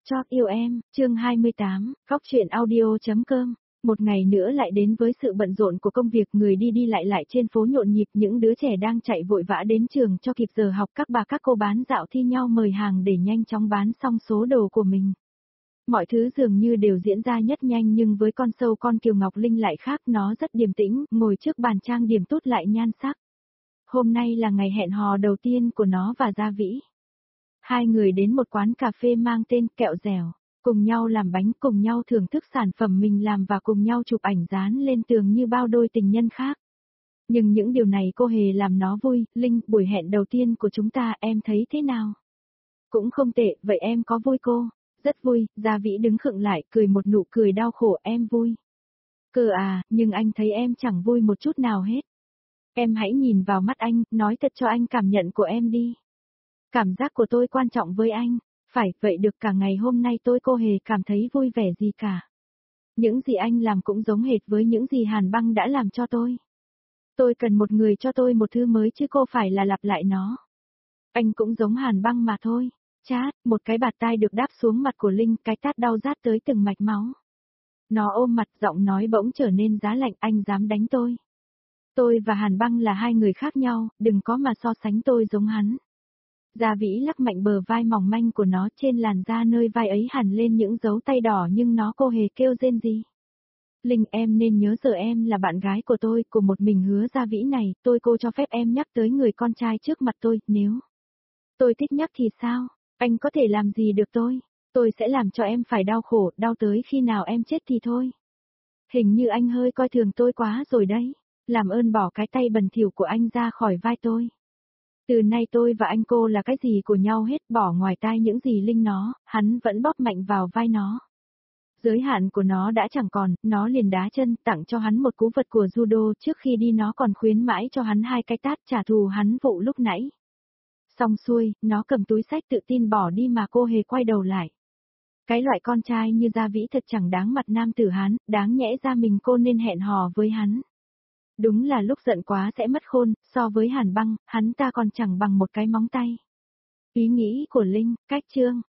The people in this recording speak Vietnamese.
Chót yêu em, chương 28, góc truyện audio.com. Một ngày nữa lại đến với sự bận rộn của công việc, người đi đi lại lại trên phố nhộn nhịp, những đứa trẻ đang chạy vội vã đến trường cho kịp giờ học, các bà các cô bán dạo thi nhau mời hàng để nhanh chóng bán xong số đồ của mình. Mọi thứ dường như đều diễn ra nhất nhanh, nhưng với con sâu con Kiều Ngọc Linh lại khác, nó rất điềm tĩnh, ngồi trước bàn trang điểm tốt lại nhan sắc. Hôm nay là ngày hẹn hò đầu tiên của nó và Gia Vĩ. Hai người đến một quán cà phê mang tên Kẹo Dẻo, cùng nhau làm bánh, cùng nhau thưởng thức sản phẩm mình làm và cùng nhau chụp ảnh dán lên tường như bao đôi tình nhân khác. Nhưng những điều này cô hề làm nó vui. Linh, buổi hẹn đầu tiên của chúng ta em thấy thế nào? Cũng không tệ, vậy em có vui cô? Rất vui. Gia Vĩ đứng khựng lại, cười một nụ cười đau khổ, em vui. Cơ à, nhưng anh thấy em chẳng vui một chút nào hết. Em hãy nhìn vào mắt anh, nói thật cho anh cảm nhận của em đi. Cảm giác của tôi quan trọng với anh. Phải, vậy được, cả ngày hôm nay tôi cô hề cảm thấy vui vẻ gì cả. Những gì anh làm cũng giống hệt với những gì Hàn Băng đã làm cho tôi. Tôi cần một người cho tôi một thứ mới chứ cô phải là lặp lại nó. Anh cũng giống Hàn Băng mà thôi. Chát, một cái bạt tai được đáp xuống mặt của Linh, cái tát đau rát tới từng mạch máu. Nó ôm mặt, giọng nói bỗng trở nên giá lạnh, anh dám đánh tôi. Tôi và Hàn Băng là hai người khác nhau, đừng có mà so sánh tôi giống hắn. Gia Vĩ lắc mạnh bờ vai mỏng manh của nó, trên làn da nơi vai ấy hằn lên những dấu tay đỏ, nhưng nó cô hề kêu rên gì. Linh, em nên nhớ giờ em là bạn gái của tôi, của một mình Hứa Gia Vĩ này, cô cho phép em nhắc tới người con trai trước mặt tôi, nếu tôi thích nhắc thì sao, anh có thể làm gì được tôi sẽ làm cho em phải đau khổ, đau tới khi nào em chết thì thôi. Hình như anh hơi coi thường tôi quá rồi đấy, làm ơn bỏ cái tay bẩn thỉu của anh ra khỏi vai tôi. Từ nay tôi và anh cô là cái gì của nhau hết, bỏ ngoài tai những gì Linh nó, hắn vẫn bóp mạnh vào vai nó. Giới hạn của nó đã chẳng còn, nó liền đá chân, tặng cho hắn một cú vật của judo, trước khi đi nó còn khuyến mãi cho hắn 2 cái tát trả thù hắn vụ lúc nãy. Xong xuôi, nó cầm túi xách tự tin bỏ đi mà cô hề quay đầu lại. Cái loại con trai như Gia Vĩ thật chẳng đáng mặt nam tử hắn, đáng nhẽ ra mình cô nên hẹn hò với hắn. Đúng là lúc giận quá sẽ mất khôn, so với Hàn Băng, hắn ta còn chẳng bằng một cái móng tay. Ý nghĩ của Linh, cách chương.